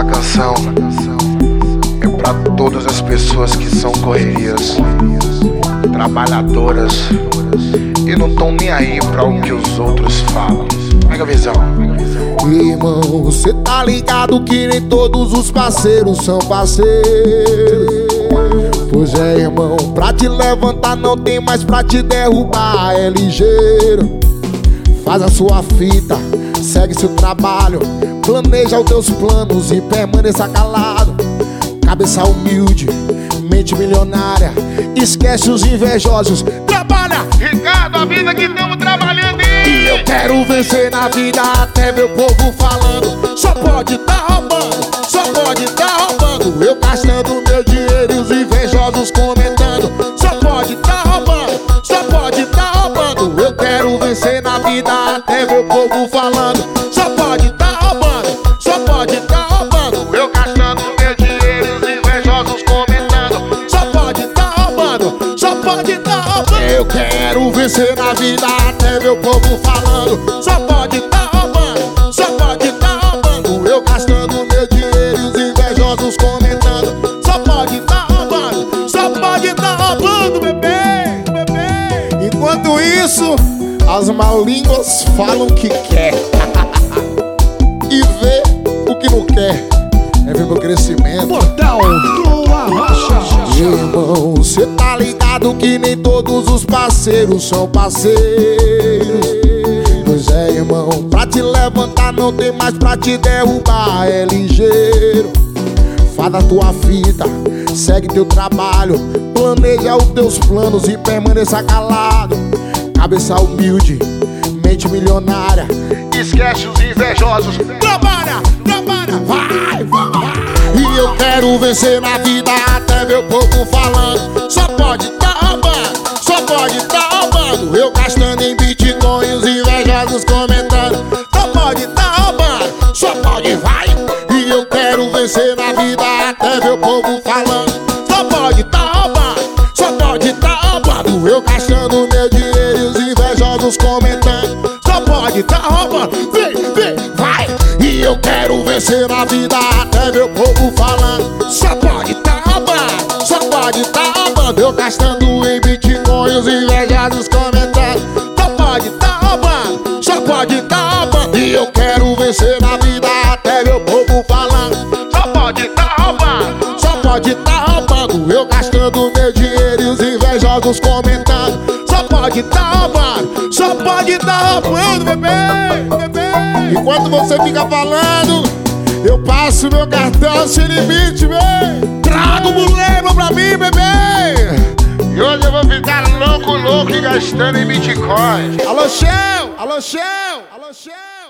Essa canção é pra todas as pessoas que são correrias, trabalhadoras e não tão nem aí pra o que os outros falam. Pega a visão. Irmão, cê tá ligado que nem todos os parceiros são parceiros. Pois é, irmão, pra te levantar não tem mais pra te derrubar, é ligeiro. Faz a sua fita, segue seu trabalho, planeja os teus planos e permaneça calado. Cabeça humilde, mente milionária, esquece os invejosos. Trabalha, Ricardo, a vida que estamos trabalhando. e eu quero vencer na vida até meu povo falando. Só pode tá roubando, só pode tá roubando. Eu gastando meu dinheiro e os invejosos comentando. Só pode tá roubando, só pode tá roubando. Eu quero vencer na vida até meu povo falando. Só pode tá roubando, só pode tá roubando. Eu gastando meu dinheiro e os invejosos comentando. Só pode tá roubando, só pode tá roubando. Eu quero vencer na vida até meu povo falando. Só pode tá roubando, só pode tá roubando. Eu gastando meu dinheiro e os invejosos comentando. Só pode tá roubando, só pode tá roubando, bebê, bebê. Enquanto isso, as malínguas falam que quer e vê o que não quer. É ver meu crescimento. Portal do Arrocha. Irmão, cê tá ligado que nem todos os parceiros são parceiros. Pois é, irmão, pra te levantar não tem mais pra te derrubar, é ligeiro. Faz a tua fita, segue teu trabalho, planeja os teus planos e permaneça calado. Cabeça humilde, mente milionária, Esquece os invejosos. trabalha, trabalha, vai, vai. E eu quero vencer na vida até meu povo falando. Só pode tá roubando, só pode tá roubando. Eu gastando em Bitcoin e os invejosos comentando. Só pode tá roubando, só pode vai. E eu quero vencer na vida até meu povo falando. Só pode tá roubando, só pode tá roubando. Eu gastando meu dinheiro e os invejosos comentando. Só pode tá roubando, vem, vem, vai. E eu quero vencer na vida até meu povo falando. Só pode tá roubando, só pode tá roubando. Eu gastando em Bitcoin e os invejosos comentando. Só pode tá roubando, só pode tá roubando. E eu quero vencer na vida até meu povo falando. Só pode tá roubando. Só pode tá roubando. Eu gastando meu dinheiro e os invejosos comentando. Só pode tá roubando, só pode tá roubando, bebê, bebê. Enquanto você fica falando, eu passo meu cartão sem limite, bebê. Traga o mulher pra mim, bebê. E hoje eu vou ficar louco, louco e gastando em Bitcoin. Alô, Shell, alô, Shell, alô, Shell.